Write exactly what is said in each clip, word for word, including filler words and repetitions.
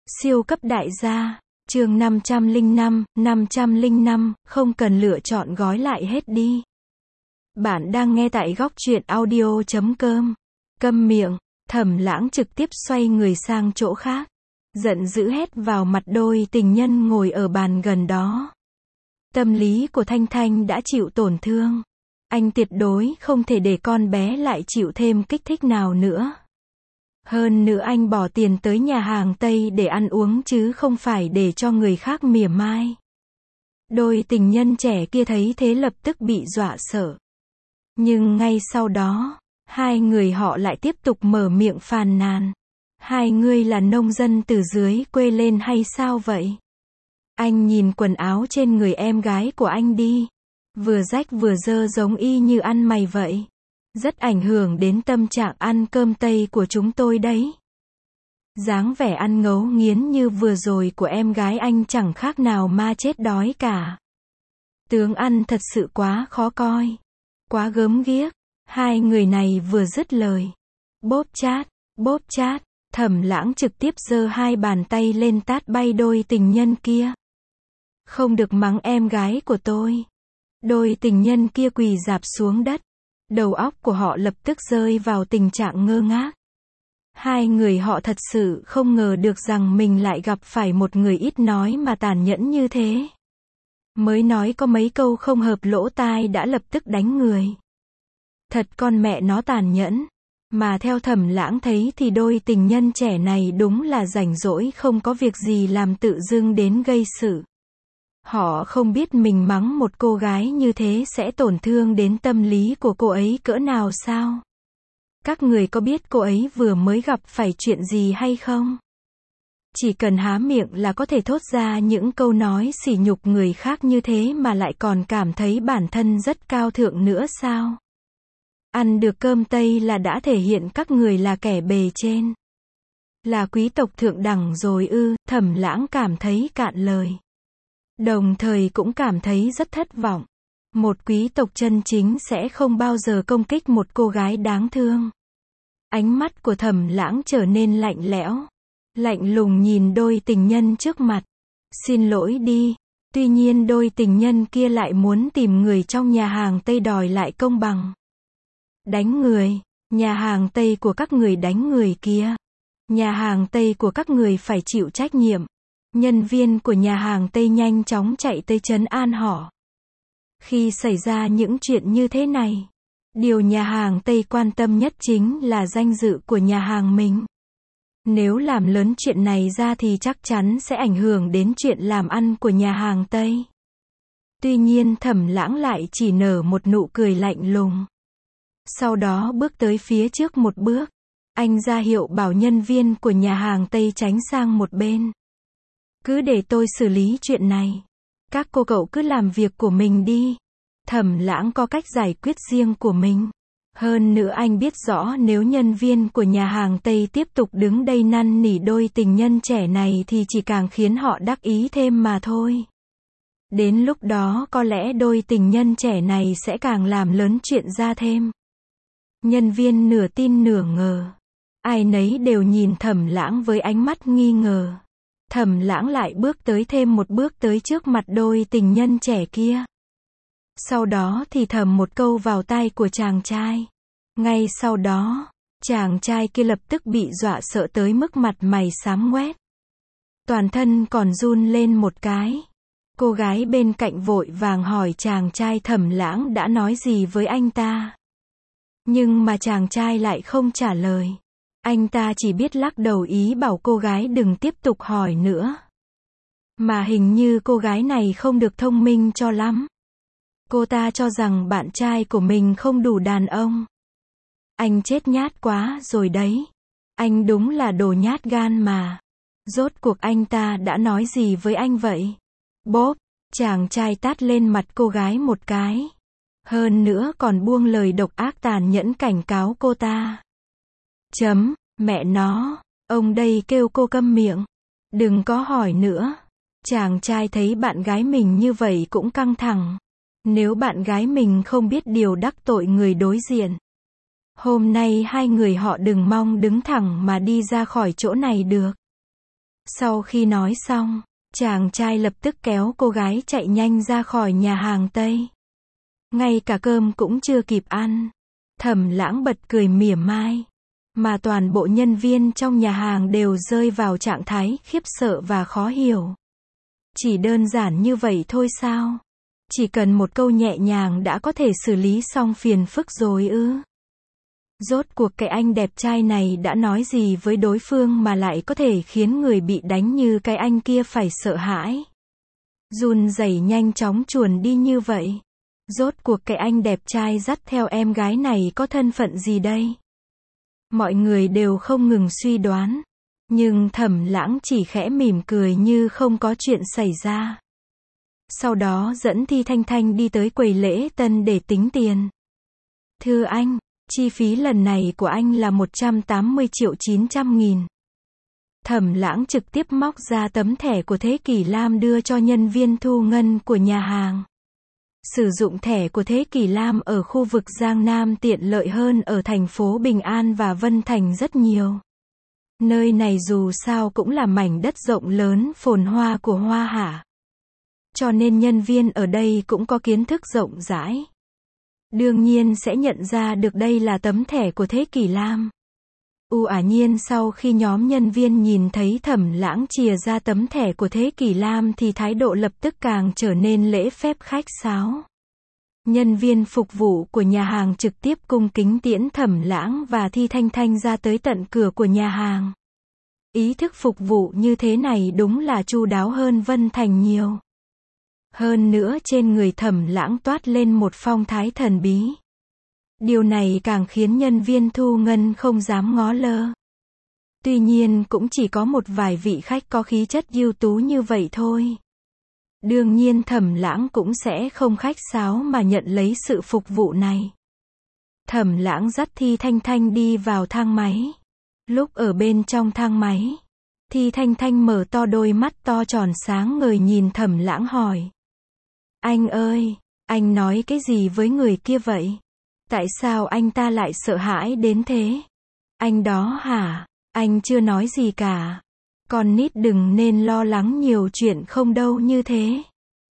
Siêu cấp đại gia, chương năm trăm lẻ năm, năm trăm lẻ năm, không cần lựa chọn gói lại hết đi. Bạn đang nghe tại góc truyện audio chấm com. Câm miệng, Thẩm Lãng trực tiếp xoay người sang chỗ khác. Giận dữ hét vào mặt đôi tình nhân ngồi ở bàn gần đó. Tâm lý của Thanh Thanh đã chịu tổn thương. Anh tuyệt đối không thể để con bé lại chịu thêm kích thích nào nữa. Hơn nữa anh bỏ tiền tới nhà hàng Tây để ăn uống chứ không phải để cho người khác mỉa mai. Đôi tình nhân trẻ kia thấy thế lập tức bị dọa sợ. Nhưng ngay sau đó, hai người họ lại tiếp tục mở miệng phàn nàn. Hai người là nông dân từ dưới quê lên hay sao vậy? Anh nhìn quần áo trên người em gái của anh đi. Vừa rách vừa dơ giống y như ăn mày vậy. Rất ảnh hưởng đến tâm trạng ăn cơm Tây của chúng tôi đấy. Dáng vẻ ăn ngấu nghiến như vừa rồi của em gái anh chẳng khác nào ma chết đói cả. Tướng ăn thật sự quá khó coi. Quá gớm ghiếc. Hai người này vừa dứt lời. Bóp chát, bóp chát, Thẩm Lãng trực tiếp giơ hai bàn tay lên tát bay đôi tình nhân kia. Không được mắng em gái của tôi. Đôi tình nhân kia quỳ rạp xuống đất. Đầu óc của họ lập tức rơi vào tình trạng ngơ ngác. Hai người họ thật sự không ngờ được rằng mình lại gặp phải một người ít nói mà tàn nhẫn như thế. Mới nói có mấy câu không hợp lỗ tai đã lập tức đánh người. Thật con mẹ nó tàn nhẫn. Mà theo Thẩm Lãng thấy thì đôi tình nhân trẻ này đúng là rảnh rỗi không có việc gì làm tự dưng đến gây sự. Họ không biết mình mắng một cô gái như thế sẽ tổn thương đến tâm lý của cô ấy cỡ nào sao? Các người có biết cô ấy vừa mới gặp phải chuyện gì hay không? Chỉ cần há miệng là có thể thốt ra những câu nói sỉ nhục người khác như thế mà lại còn cảm thấy bản thân rất cao thượng nữa sao? Ăn được cơm Tây là đã thể hiện các người là kẻ bề trên. Là quý tộc thượng đẳng rồi ư? Thẩm Lãng cảm thấy cạn lời. Đồng thời cũng cảm thấy rất thất vọng. Một quý tộc chân chính sẽ không bao giờ công kích một cô gái đáng thương. Ánh mắt của Thẩm Lãng trở nên lạnh lẽo. Lạnh lùng nhìn đôi tình nhân trước mặt. Xin lỗi đi. Tuy nhiên đôi tình nhân kia lại muốn tìm người trong nhà hàng Tây đòi lại công bằng. Đánh người. Nhà hàng Tây của các người đánh người kia. Nhà hàng Tây của các người phải chịu trách nhiệm. Nhân viên của nhà hàng Tây nhanh chóng chạy tới trấn an họ. Khi xảy ra những chuyện như thế này, điều nhà hàng Tây quan tâm nhất chính là danh dự của nhà hàng mình. Nếu làm lớn chuyện này ra thì chắc chắn sẽ ảnh hưởng đến chuyện làm ăn của nhà hàng Tây. Tuy nhiên Thẩm Lãng lại chỉ nở một nụ cười lạnh lùng. Sau đó bước tới phía trước một bước. Anh ra hiệu bảo nhân viên của nhà hàng Tây tránh sang một bên. Cứ để tôi xử lý chuyện này. Các cô cậu cứ làm việc của mình đi. Thẩm Lãng có cách giải quyết riêng của mình. Hơn nữa anh biết rõ nếu nhân viên của nhà hàng Tây tiếp tục đứng đây năn nỉ đôi tình nhân trẻ này thì chỉ càng khiến họ đắc ý thêm mà thôi. Đến lúc đó có lẽ đôi tình nhân trẻ này sẽ càng làm lớn chuyện ra thêm. Nhân viên nửa tin nửa ngờ. Ai nấy đều nhìn Thẩm Lãng với ánh mắt nghi ngờ. Thẩm Lãng lại bước tới thêm một bước tới trước mặt đôi tình nhân trẻ kia. Sau đó thì thầm một câu vào tai của chàng trai. Ngay sau đó, chàng trai kia lập tức bị dọa sợ tới mức mặt mày xám ngoét. Toàn thân còn run lên một cái. Cô gái bên cạnh vội vàng hỏi chàng trai Thẩm Lãng đã nói gì với anh ta. Nhưng mà chàng trai lại không trả lời. Anh ta chỉ biết lắc đầu ý bảo cô gái đừng tiếp tục hỏi nữa. Mà hình như cô gái này không được thông minh cho lắm. Cô ta cho rằng bạn trai của mình không đủ đàn ông. Anh chết nhát quá rồi đấy. Anh đúng là đồ nhát gan mà. Rốt cuộc anh ta đã nói gì với anh vậy? Bốp, chàng trai tát lên mặt cô gái một cái. Hơn nữa còn buông lời độc ác tàn nhẫn cảnh cáo cô ta. Chấm, mẹ nó, ông đây kêu cô câm miệng. Đừng có hỏi nữa. Chàng trai thấy bạn gái mình như vậy cũng căng thẳng. Nếu bạn gái mình không biết điều đắc tội người đối diện. Hôm nay hai người họ đừng mong đứng thẳng mà đi ra khỏi chỗ này được. Sau khi nói xong, chàng trai lập tức kéo cô gái chạy nhanh ra khỏi nhà hàng Tây. Ngay cả cơm cũng chưa kịp ăn. Thẩm Lãng bật cười mỉa mai. Mà toàn bộ nhân viên trong nhà hàng đều rơi vào trạng thái khiếp sợ và khó hiểu. Chỉ đơn giản như vậy thôi sao? Chỉ cần một câu nhẹ nhàng đã có thể xử lý xong phiền phức rồi ư? Rốt cuộc cái anh đẹp trai này đã nói gì với đối phương mà lại có thể khiến người bị đánh như cái anh kia phải sợ hãi? Run rẩy nhanh chóng chuồn đi như vậy. Rốt cuộc cái anh đẹp trai dắt theo em gái này có thân phận gì đây? Mọi người đều không ngừng suy đoán. Nhưng Thẩm Lãng chỉ khẽ mỉm cười như không có chuyện xảy ra. Sau đó dẫn Thi Thanh Thanh đi tới quầy lễ tân để tính tiền. Thưa anh, chi phí lần này của anh là một trăm tám mươi triệu chín trăm nghìn. Thẩm Lãng trực tiếp móc ra tấm thẻ của Thế Kỷ Lam đưa cho nhân viên thu ngân của nhà hàng. Sử dụng thẻ của Thế Kỷ Lam ở khu vực Giang Nam tiện lợi hơn ở thành phố Bình An và Vân Thành rất nhiều. Nơi này dù sao cũng là mảnh đất rộng lớn phồn hoa của Hoa Hạ. Cho nên nhân viên ở đây cũng có kiến thức rộng rãi. Đương nhiên sẽ nhận ra được đây là tấm thẻ của Thế Kỷ Lam. U ả nhiên sau khi nhóm nhân viên nhìn thấy Thẩm Lãng chìa ra tấm thẻ của Thế Kỷ Lam thì thái độ lập tức càng trở nên lễ phép khách sáo. Nhân viên phục vụ của nhà hàng trực tiếp cung kính tiễn Thẩm Lãng và Thi Thanh Thanh ra tới tận cửa của nhà hàng. Ý thức phục vụ như thế này đúng là chu đáo hơn Vân Thành nhiều. Hơn nữa trên người Thẩm Lãng toát lên một phong thái thần bí. Điều này càng khiến nhân viên thu ngân không dám ngó lơ. Tuy nhiên cũng chỉ có một vài vị khách có khí chất ưu tú như vậy thôi. Đương nhiên Thẩm Lãng cũng sẽ không khách sáo mà nhận lấy sự phục vụ này. Thẩm Lãng dắt Thi Thanh Thanh đi vào thang máy. Lúc ở bên trong thang máy, Thi Thanh Thanh mở to đôi mắt to tròn sáng ngời nhìn Thẩm Lãng hỏi. Anh ơi, anh nói cái gì với người kia vậy? Tại sao anh ta lại sợ hãi đến thế? Anh đó hả? Anh chưa nói gì cả. Con nít đừng nên lo lắng nhiều chuyện không đâu như thế.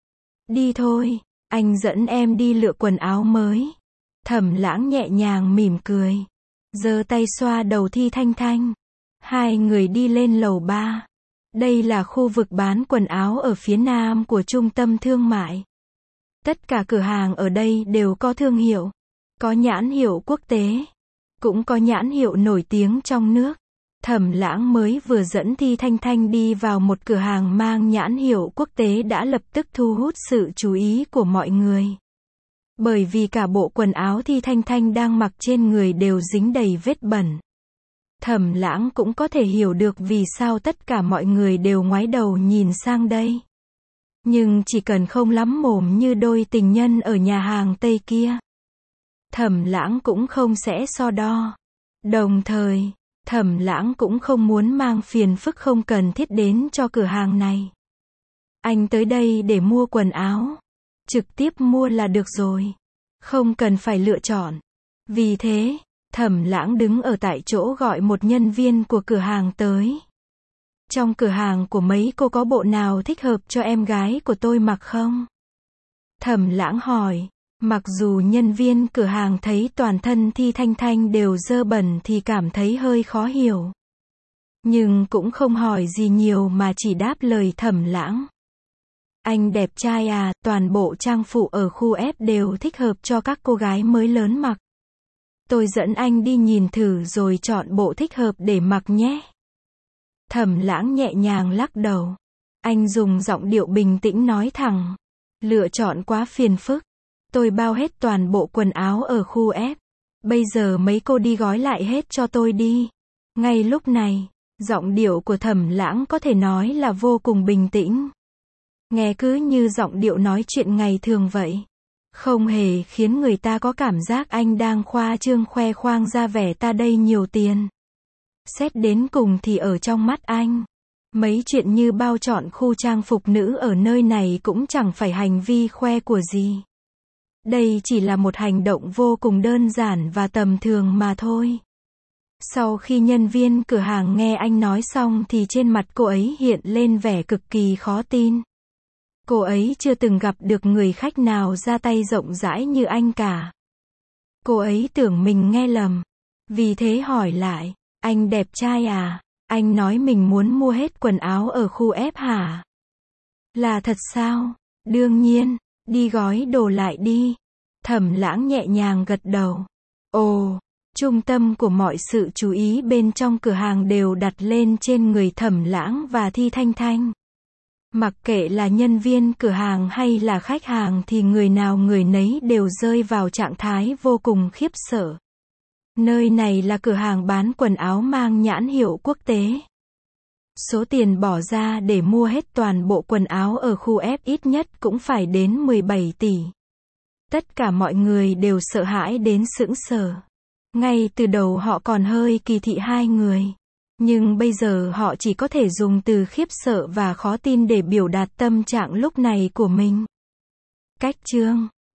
Đi thôi, anh dẫn em đi lựa quần áo mới. Thẩm Lãng nhẹ nhàng mỉm cười. Giơ tay xoa đầu Thi Thanh Thanh. Hai người đi lên lầu ba. Đây là khu vực bán quần áo ở phía nam của trung tâm thương mại. Tất cả cửa hàng ở đây đều có thương hiệu. Có nhãn hiệu quốc tế. Cũng có nhãn hiệu nổi tiếng trong nước. Thẩm Lãng mới vừa dẫn Thi Thanh Thanh đi vào một cửa hàng mang nhãn hiệu quốc tế đã lập tức thu hút sự chú ý của mọi người. Bởi vì cả bộ quần áo Thi Thanh Thanh đang mặc trên người đều dính đầy vết bẩn. Thẩm Lãng cũng có thể hiểu được vì sao tất cả mọi người đều ngoái đầu nhìn sang đây. Nhưng chỉ cần không lắm mồm như đôi tình nhân ở nhà hàng Tây kia. Thẩm Lãng cũng không sẽ so đo. Đồng thời, Thẩm Lãng cũng không muốn mang phiền phức không cần thiết đến cho cửa hàng này. Anh tới đây để mua quần áo. Trực tiếp mua là được rồi. Không cần phải lựa chọn. Vì thế, Thẩm Lãng đứng ở tại chỗ gọi một nhân viên của cửa hàng tới. Trong cửa hàng của mấy cô có bộ nào thích hợp cho em gái của tôi mặc không? Thẩm Lãng hỏi. Mặc dù nhân viên cửa hàng thấy toàn thân Thi Thanh Thanh đều dơ bẩn thì cảm thấy hơi khó hiểu. Nhưng cũng không hỏi gì nhiều mà chỉ đáp lời Thẩm Lãng. Anh đẹp trai à, toàn bộ trang phụ ở khu F đều thích hợp cho các cô gái mới lớn mặc. Tôi dẫn anh đi nhìn thử rồi chọn bộ thích hợp để mặc nhé. Thẩm Lãng nhẹ nhàng lắc đầu. Anh dùng giọng điệu bình tĩnh nói thẳng. Lựa chọn quá phiền phức. Tôi bao hết toàn bộ quần áo ở khu F. Bây giờ mấy cô đi gói lại hết cho tôi đi. Ngay lúc này, giọng điệu của Thẩm Lãng có thể nói là vô cùng bình tĩnh. Nghe cứ như giọng điệu nói chuyện ngày thường vậy. Không hề khiến người ta có cảm giác anh đang khoa trương khoe khoang ra vẻ ta đây nhiều tiền. Xét đến cùng thì ở trong mắt anh, mấy chuyện như bao chọn khu trang phục nữ ở nơi này cũng chẳng phải hành vi khoe của gì. Đây chỉ là một hành động vô cùng đơn giản và tầm thường mà thôi. Sau khi nhân viên cửa hàng nghe anh nói xong thì trên mặt cô ấy hiện lên vẻ cực kỳ khó tin. Cô ấy chưa từng gặp được người khách nào ra tay rộng rãi như anh cả. Cô ấy tưởng mình nghe lầm. Vì thế hỏi lại, anh đẹp trai à? Anh nói mình muốn mua hết quần áo ở khu F hả? Là thật sao? Đương nhiên, đi gói đồ lại đi. Thẩm Lãng nhẹ nhàng gật đầu. Ồ, trung tâm của mọi sự chú ý bên trong cửa hàng đều đặt lên trên người Thẩm Lãng và Thi Thanh Thanh. Mặc kệ là nhân viên cửa hàng hay là khách hàng thì người nào người nấy đều rơi vào trạng thái vô cùng khiếp sợ. Nơi này là cửa hàng bán quần áo mang nhãn hiệu quốc tế. Số tiền bỏ ra để mua hết toàn bộ quần áo ở khu F ít nhất cũng phải đến mười bảy tỷ. Tất cả mọi người đều sợ hãi đến sững sờ. Ngay từ đầu họ còn hơi kỳ thị hai người. Nhưng bây giờ họ chỉ có thể dùng từ khiếp sợ và khó tin để biểu đạt tâm trạng lúc này của mình. Cách chương